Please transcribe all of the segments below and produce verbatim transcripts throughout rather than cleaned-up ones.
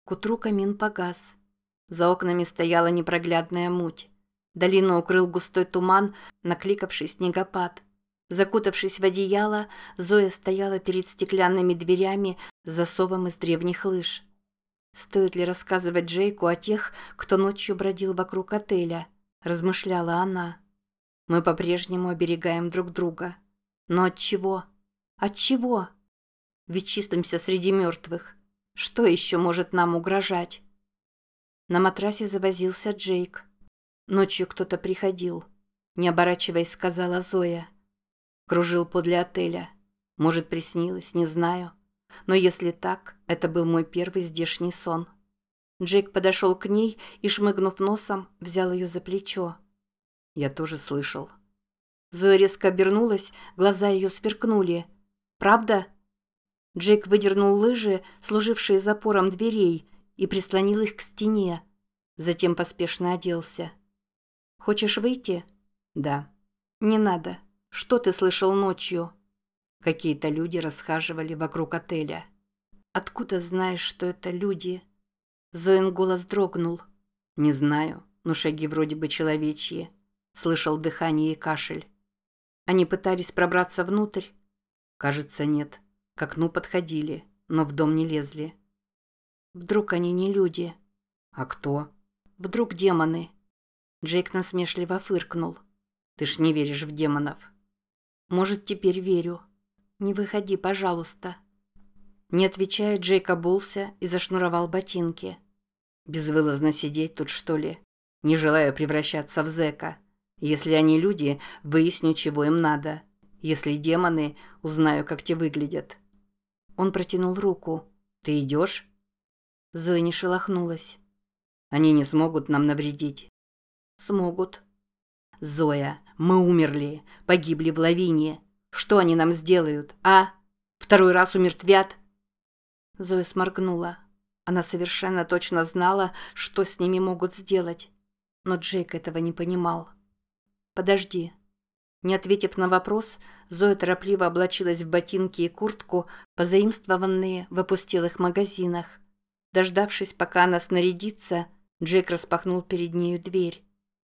К утру камин погас. За окнами стояла непроглядная муть. Долину укрыл густой туман, накликавший снегопад. Закутавшись в одеяло, Зоя стояла перед стеклянными дверями с засовом из древних лыж. «Стоит ли рассказывать Джейку о тех, кто ночью бродил вокруг отеля?» – размышляла она. «Мы по-прежнему оберегаем друг друга. Но от чего? От чего? Ведь числимся среди мертвых. Что еще может нам угрожать?» На матрасе завозился Джейк. «Ночью кто-то приходил», – не оборачиваясь, сказала Зоя. «Кружил подле отеля. Может, приснилось, не знаю. Но если так, это был мой первый здешний сон». Джейк подошел к ней и, шмыгнув носом, взял ее за плечо. «Я тоже слышал». Зоя резко обернулась, глаза ее сверкнули. «Правда?» Джейк выдернул лыжи, служившие запором дверей, и прислонил их к стене. Затем поспешно оделся. «Хочешь выйти?» «Да». «Не надо. Что ты слышал ночью?» Какие-то люди расхаживали вокруг отеля. «Откуда знаешь, что это люди?» Зоин голос дрогнул. «Не знаю, но шаги вроде бы человечьи». Слышал дыхание и кашель. «Они пытались пробраться внутрь?» «Кажется, нет. К окну подходили, но в дом не лезли». «Вдруг они не люди?» «А кто?» «Вдруг демоны?» Джейк насмешливо фыркнул. «Ты ж не веришь в демонов». «Может, теперь верю. Не выходи, пожалуйста». Не отвечая, Джейк обулся и зашнуровал ботинки. «Безвылазно сидеть тут, что ли? Не желаю превращаться в зэка. Если они люди, выясню, чего им надо. Если демоны, узнаю, как те выглядят». Он протянул руку. «Ты идешь?» Зоя не шелохнулась. «Они не смогут нам навредить». «Смогут». «Зоя, мы умерли, погибли в лавине. Что они нам сделают, а? Второй раз умертвят?» Зоя сморгнула. Она совершенно точно знала, что с ними могут сделать. Но Джейк этого не понимал. «Подожди». Не ответив на вопрос, Зоя торопливо облачилась в ботинки и куртку, позаимствованные в опустелых магазинах. Дождавшись, пока она снарядится, Джейк распахнул перед нею дверь.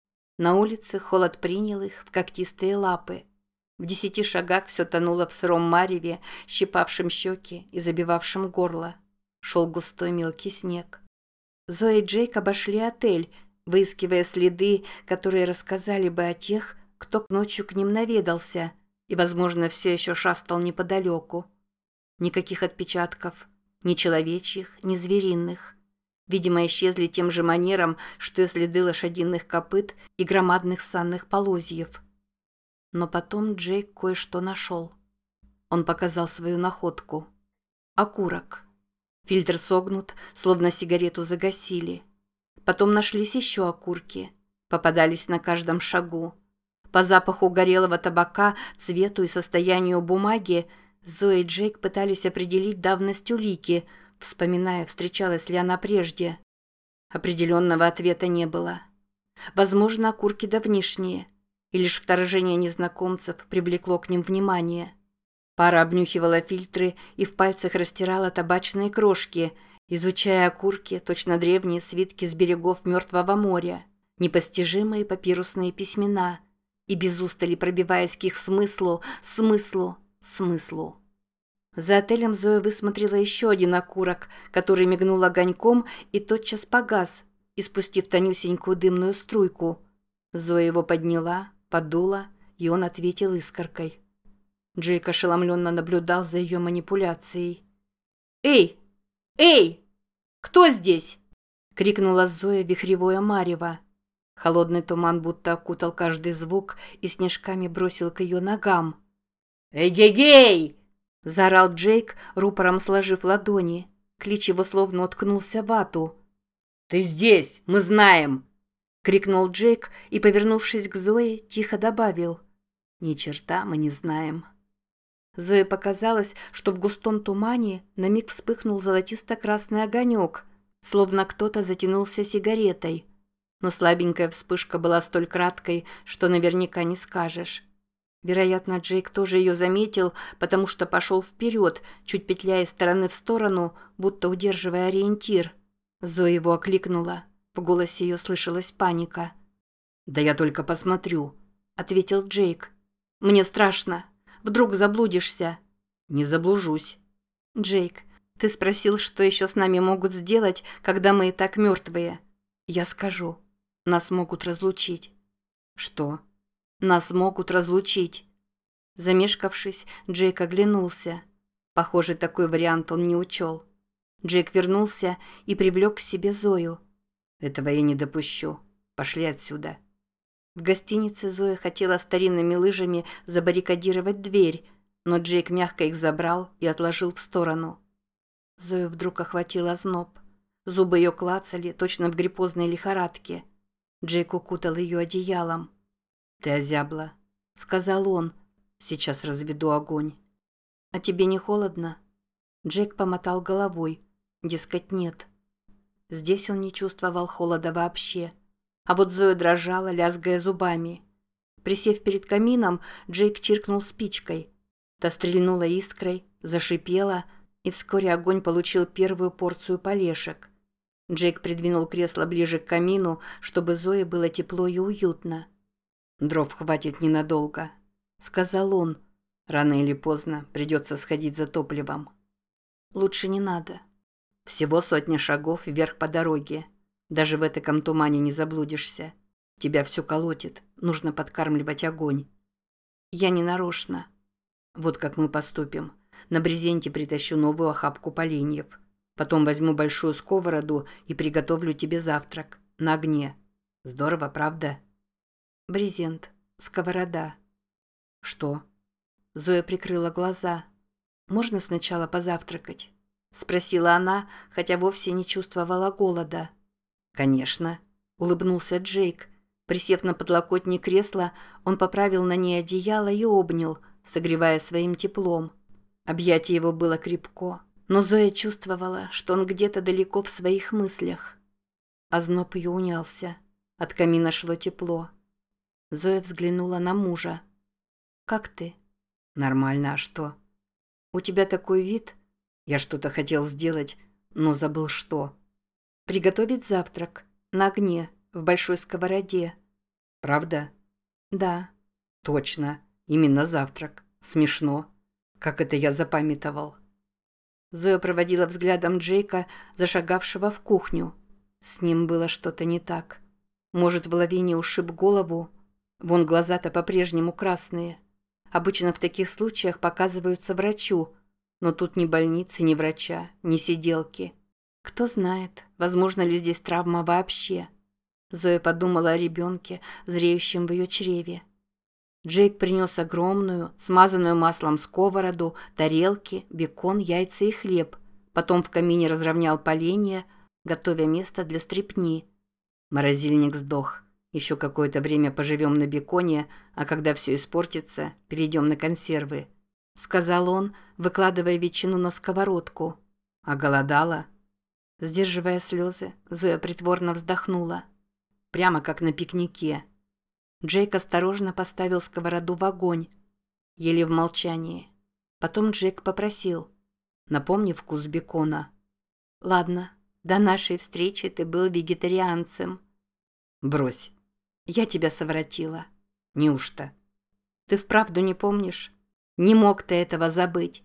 На улице холод принял их в когтистые лапы. В десяти шагах все тонуло в сыром мареве, щипавшем щеки и забивавшем горло. Шел густой мелкий снег. Зоя и Джейк обошли отель, выискивая следы, которые рассказали бы о тех, кто ночью к ним наведался и, возможно, все еще шастал неподалеку. Никаких отпечатков, ни человечьих, ни звериных. Видимо, исчезли тем же манером, что и следы лошадиных копыт и громадных санных полозьев. Но потом Джейк кое-что нашел. Он показал свою находку. Окурок. Фильтр согнут, словно сигарету загасили. Потом нашлись еще окурки. Попадались на каждом шагу. По запаху горелого табака, цвету и состоянию бумаги Зоя и Джейк пытались определить давность улики, вспоминая, встречалась ли она прежде. Определенного ответа не было. Возможно, окурки давнишние, и лишь вторжение незнакомцев привлекло к ним внимание. Пара обнюхивала фильтры и в пальцах растирала табачные крошки, изучая окурки, точно древние свитки с берегов Мертвого моря, непостижимые папирусные письмена, и без устали пробиваясь к их смыслу, смыслу, смыслу. За отелем Зоя высмотрела еще один окурок, который мигнул огоньком и тотчас погас, испустив тонюсенькую дымную струйку. Зоя его подняла, подула, и он ответил искоркой. Джейк ошеломленно наблюдал за ее манипуляцией. «Эй! Эй! Кто здесь?» — крикнула Зоя вихревое марево. Холодный туман будто окутал каждый звук и снежками бросил к ее ногам. «Эй-гей-гей!» — заорал Джейк, рупором сложив ладони. Клич его словно уткнулся в вату. «Ты здесь! Мы знаем!» — крикнул Джейк и, повернувшись к Зое, тихо добавил. «Ни черта мы не знаем». Зое показалось, что в густом тумане на миг вспыхнул золотисто-красный огонек, словно кто-то затянулся сигаретой. Но слабенькая вспышка была столь краткой, что наверняка не скажешь. Вероятно, Джейк тоже ее заметил, потому что пошел вперед, чуть петляя из стороны в сторону, будто удерживая ориентир. Зоя его окликнула. В голосе ее слышалась паника. «Да я только посмотрю», — ответил Джейк. «Мне страшно. Вдруг заблудишься». «Не заблужусь». «Джейк, ты спросил, что еще с нами могут сделать, когда мы и так мертвые. Я скажу. Нас могут разлучить». «Что?» «Нас могут разлучить». Замешкавшись, Джейк оглянулся. Похоже, такой вариант он не учел. Джейк вернулся и привлек к себе Зою. «Этого я не допущу. Пошли отсюда». В гостинице Зоя хотела старинными лыжами забаррикадировать дверь, но Джейк мягко их забрал и отложил в сторону. Зою вдруг охватил озноб. Зубы ее клацали, точно в гриппозной лихорадке. Джейк укутал ее одеялом. «Ты озябла», — сказал он. «Сейчас разведу огонь». «А тебе не холодно?» Джейк помотал головой. Дескать, нет. Здесь он не чувствовал холода вообще. А вот Зоя дрожала, лязгая зубами. Присев перед камином, Джейк чиркнул спичкой. Та стрельнула искрой, зашипела, и вскоре огонь получил первую порцию полешек. Джейк придвинул кресло ближе к камину, чтобы Зое было тепло и уютно. «Дров хватит ненадолго», — сказал он. «Рано или поздно придется сходить за топливом». «Лучше не надо». «Всего сотня шагов вверх по дороге. Даже в этом тумане не заблудишься. Тебя все колотит, нужно подкармливать огонь». «Я не нарочно». «Вот как мы поступим. На брезенте притащу новую охапку поленьев. Потом возьму большую сковороду и приготовлю тебе завтрак. На огне. Здорово, правда?» «Брезент. Сковорода». «Что?» Зоя прикрыла глаза. «Можно сначала позавтракать?» Спросила она, хотя вовсе не чувствовала голода. «Конечно», — улыбнулся Джейк. Присев на подлокотник кресла, он поправил на ней одеяло и обнял, согревая своим теплом. Объятие его было крепко, но Зоя чувствовала, что он где-то далеко в своих мыслях. Озноб ее унялся. От камина шло тепло. Зоя взглянула на мужа. «Как ты?» «Нормально, а что?» «У тебя такой вид...» «Я что-то хотел сделать, но забыл что». «Приготовить завтрак. На огне, в большой сковороде». «Правда?» «Да». «Точно. Именно завтрак. Смешно. Как это я запамятовал». Зоя проводила взглядом Джейка, зашагавшего в кухню. С ним было что-то не так. Может, в лавине ушиб голову? Вон глаза-то по-прежнему красные. Обычно в таких случаях показываются врачу, но тут ни больницы, ни врача, ни сиделки. Кто знает, возможно ли здесь травма вообще. Зоя подумала о ребенке, зреющем в ее чреве. Джейк принес огромную, смазанную маслом сковороду, тарелки, бекон, яйца и хлеб. Потом в камине разровнял поленья, готовя место для стрепни. Морозильник сдох. Еще какое-то время поживем на беконе, а когда все испортится, перейдем на консервы. Сказал он, выкладывая ветчину на сковородку. А голодала? Сдерживая слезы, Зоя притворно вздохнула. Прямо как на пикнике. Джейк осторожно поставил сковороду в огонь. Ели в молчании. Потом Джейк попросил. «Напомни вкус бекона». «Ладно, до нашей встречи ты был вегетарианцем». «Брось. Я тебя совратила». «Неужто?» «Ты вправду не помнишь? Не мог ты этого забыть».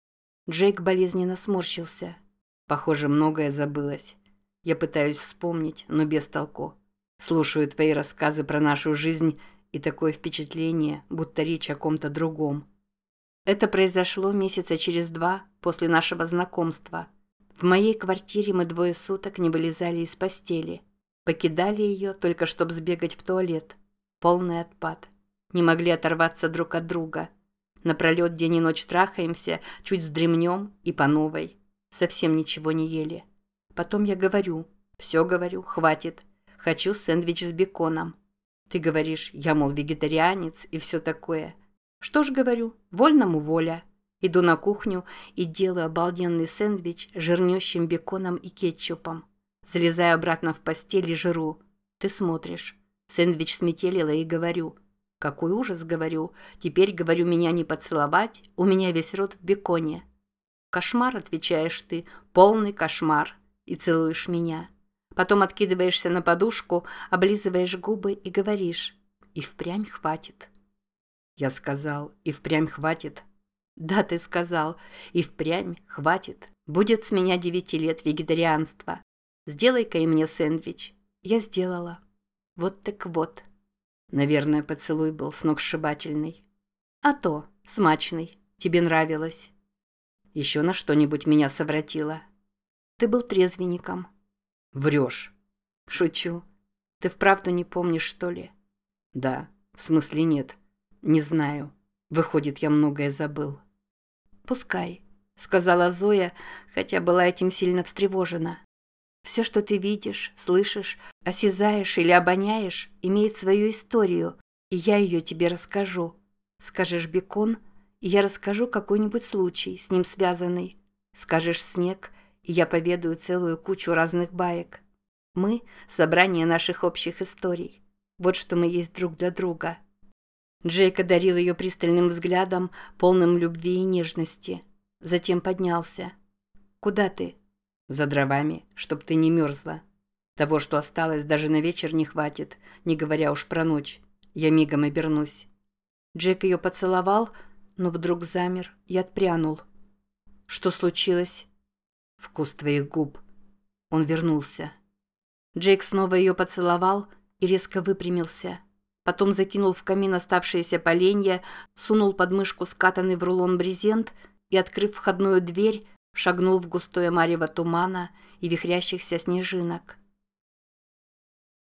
Джейк болезненно сморщился. «Похоже, многое забылось. Я пытаюсь вспомнить, но без толку. Слушаю твои рассказы про нашу жизнь, и такое впечатление, будто речь о ком-то другом». Это произошло месяца через два после нашего знакомства. В моей квартире мы двое суток не вылезали из постели. Покидали ее, только чтобы сбегать в туалет. Полный отпад. Не могли оторваться друг от друга. Напролет день и ночь трахаемся, чуть вздремнем и по новой. Совсем ничего не ели. Потом я говорю, все говорю, хватит. Хочу сэндвич с беконом. Ты говоришь, я, мол, вегетарианец и все такое. Что ж, говорю, вольному воля. Иду на кухню и делаю обалденный сэндвич с жирнющим беконом и кетчупом. Залезаю обратно в постель и жру. Ты смотришь. Сэндвич сметелила и говорю. Какой ужас, говорю. Теперь, говорю, меня не поцеловать, у меня весь рот в беконе. Кошмар, отвечаешь ты, полный кошмар. И целуешь меня. Потом откидываешься на подушку, облизываешь губы и говоришь: «И впрямь хватит». Я сказал: «И впрямь хватит». Да, ты сказал: «И впрямь хватит. Будет с меня девяти лет вегетарианства. Сделай-ка и мне сэндвич». Я сделала. Вот так вот. Наверное, поцелуй был сногсшибательный. А то, смачный. Тебе нравилось. Еще на что-нибудь меня совратило. Ты был трезвенником. Врешь. Шучу. Ты вправду не помнишь, что ли? Да, в смысле нет. Не знаю. Выходит, я многое забыл. Пускай, сказала Зоя, хотя была этим сильно встревожена. Все, что ты видишь, слышишь, осязаешь или обоняешь, имеет свою историю, и я ее тебе расскажу. Скажешь «бекон», и я расскажу какой-нибудь случай, с ним связанный. Скажешь «снег», и я поведаю целую кучу разных баек. Мы – собрание наших общих историй. Вот что мы есть друг для друга. Джейк одарил ее пристальным взглядом, полным любви и нежности. Затем поднялся. «Куда ты?» «За дровами, чтоб ты не мерзла. Того, что осталось, даже на вечер не хватит, не говоря уж про ночь. Я мигом обернусь». Джейк ее поцеловал, но вдруг замер и отпрянул. «Что случилось?» «Вкус твоих губ». Он вернулся. Джейк снова ее поцеловал и резко выпрямился. Потом закинул в камин оставшиеся поленья, сунул под мышку скатанный в рулон брезент и, открыв входную дверь, шагнул в густое марево тумана и вихрящихся снежинок.